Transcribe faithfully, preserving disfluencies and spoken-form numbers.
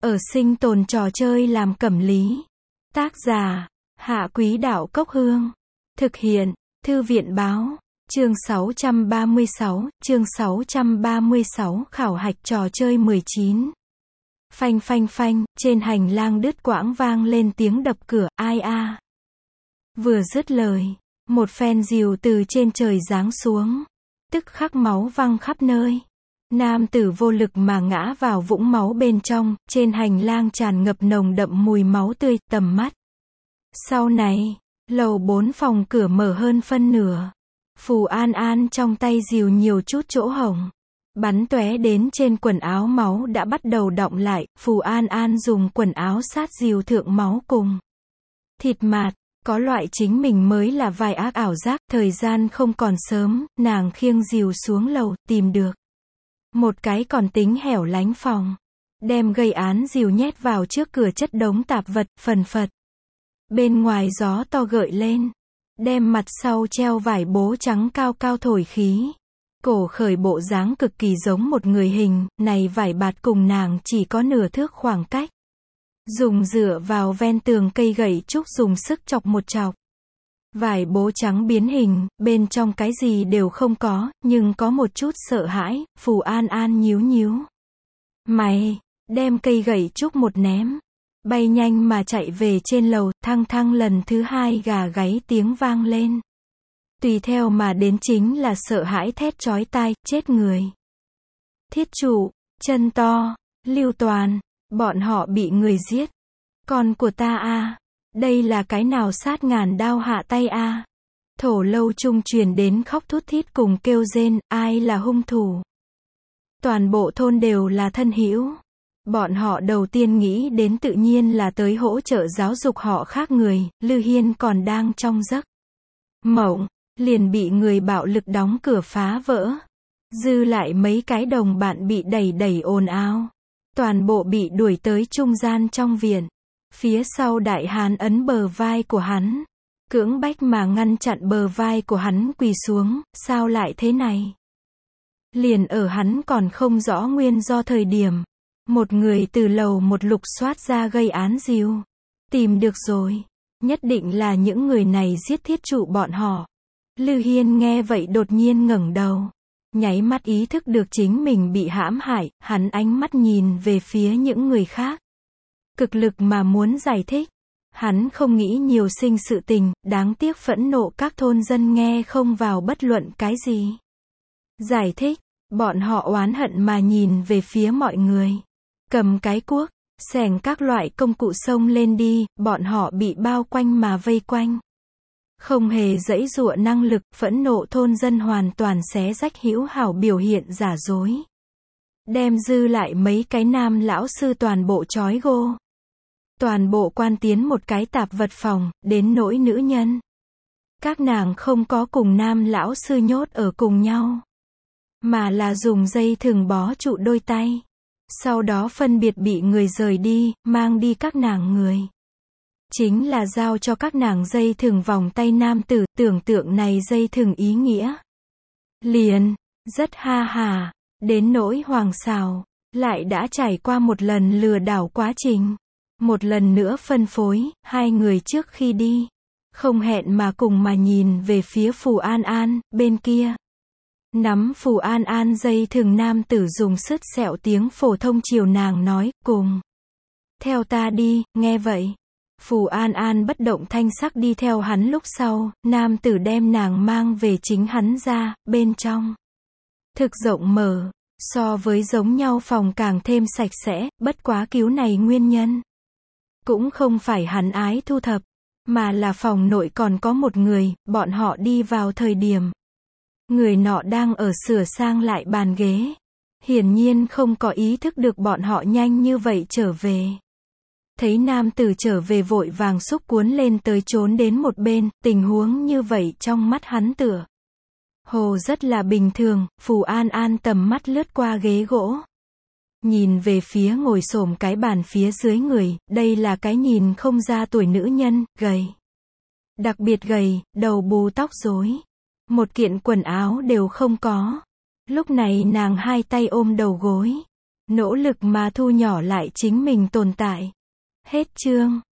Ở sinh tồn trò chơi làm cẩm lý. Tác giả, Hạ Quý Đạo Cốc Hương. Thực hiện, Thư viện Báo. Chương sáu trăm ba mươi sáu, chương sáu trăm ba mươi sáu, khảo hạch trò chơi mười chín. Phanh phanh phanh, trên hành lang đứt quãng vang lên tiếng đập cửa, ai a. Vừa dứt lời, một phen rìu từ trên trời giáng xuống. Tức khắc máu văng khắp nơi. Nam tử vô lực mà ngã vào vũng máu bên trong, trên hành lang tràn ngập nồng đậm mùi máu tươi, tầm mắt. Sau này, lầu bốn phòng cửa mở hơn phân nửa. Phù An An trong tay rìu nhiều chút chỗ hổng. Bắn tóe đến trên quần áo, máu đã bắt đầu đọng lại, Phù An An dùng quần áo sát rìu thượng máu cùng thịt mạt. Có loại chính mình mới là vài ác ảo giác, thời gian không còn sớm, nàng khiêng rìu xuống lầu, tìm được một cái còn tính hẻo lánh phòng. Đem gây án rìu nhét vào trước cửa chất đống tạp vật, phần phật. Bên ngoài gió to gợi lên. Đem mặt sau treo vải bố trắng cao cao thổi khí. Cổ khởi bộ dáng cực kỳ giống một người hình, này vải bạt cùng nàng chỉ có nửa thước khoảng cách. Dùng dựa vào ven tường cây gậy trúc dùng sức chọc một chọc. Vải bố trắng biến hình, bên trong cái gì đều không có, nhưng có một chút sợ hãi, Phù An An nhíu nhíu mày, đem cây gậy trúc một ném. Bay nhanh mà chạy về trên lầu, thăng thăng lần thứ hai gà gáy tiếng vang lên. Tùy theo mà đến chính là sợ hãi thét chói tai, chết người. Thiết Trụ, Chân To, Lưu Toàn, bọn họ bị người giết. Con của ta a, đây là cái nào sát ngàn đao hạ tay a. Thổ lâu trung truyền đến khóc thút thít cùng kêu rên, ai là hung thủ. Toàn bộ thôn đều là thân hữu. Bọn họ đầu tiên nghĩ đến tự nhiên là tới hỗ trợ giáo dục họ khác người, Lư Hiên còn đang trong giấc mộng, liền bị người bạo lực đóng cửa phá vỡ. Dư lại mấy cái đồng bạn bị đẩy đẩy ồn ào. Toàn bộ bị đuổi tới trung gian trong viện. Phía sau Đại Hán ấn bờ vai của hắn. Cưỡng bách mà ngăn chặn bờ vai của hắn quỳ xuống, sao lại thế này? Liền ở hắn còn không rõ nguyên do thời điểm. Một người từ lầu một lục soát ra gây án rìu. Tìm được rồi. Nhất định là những người này giết Thiết Trụ bọn họ. Lư Hiên nghe vậy đột nhiên ngẩng đầu. Nháy mắt ý thức được chính mình bị hãm hại, hắn ánh mắt nhìn về phía những người khác. Cực lực mà muốn giải thích. Hắn không nghĩ nhiều sinh sự tình, đáng tiếc phẫn nộ các thôn dân nghe không vào bất luận cái gì. Giải thích, bọn họ oán hận mà nhìn về phía mọi người. Cầm cái cuốc, xẻng các loại công cụ xông lên đi, bọn họ bị bao quanh mà vây quanh. Không hề giãy giụa năng lực, phẫn nộ thôn dân hoàn toàn xé rách hữu hảo biểu hiện giả dối. Đem dư lại mấy cái nam lão sư toàn bộ trói gô. Toàn bộ quan tiến một cái tạp vật phòng, đến nỗi nữ nhân. Các nàng không có cùng nam lão sư nhốt ở cùng nhau. Mà là dùng dây thừng bó trụ đôi tay. Sau đó phân biệt bị người rời đi, mang đi các nàng người. Chính là giao cho các nàng dây thừng vòng tay nam tử, tưởng tượng này dây thừng ý nghĩa. Liền, rất ha hà, đến nỗi hoàng xào, lại đã trải qua một lần lừa đảo quá trình. Một lần nữa phân phối, hai người trước khi đi. Không hẹn mà cùng mà nhìn về phía Phù An An, bên kia. Nắm Phù An An dây thừng nam tử dùng sứt sẹo tiếng phổ thông chiều nàng nói, cùng. Theo ta đi, nghe vậy. Phù An An bất động thanh sắc đi theo hắn lúc sau, nam tử đem nàng mang về chính hắn ra, bên trong. Thực rộng mở, so với giống nhau phòng càng thêm sạch sẽ, bất quá cứu này nguyên nhân. Cũng không phải hắn ái thu thập, mà là phòng nội còn có một người, bọn họ đi vào thời điểm. Người nọ đang ở sửa sang lại bàn ghế. Hiển nhiên không có ý thức được bọn họ nhanh như vậy trở về. Thấy nam tử trở về vội vàng xúc cuốn lên tới trốn đến một bên, tình huống như vậy trong mắt hắn tựa hồ rất là bình thường. Phù An An tầm mắt lướt qua ghế gỗ. Nhìn về phía ngồi xổm cái bàn phía dưới người, đây là cái nhìn không ra tuổi nữ nhân, gầy. Đặc biệt gầy, đầu bù tóc rối. Một kiện quần áo đều không có. Lúc này nàng hai tay ôm đầu gối. Nỗ lực mà thu nhỏ lại chính mình tồn tại. Hết chương.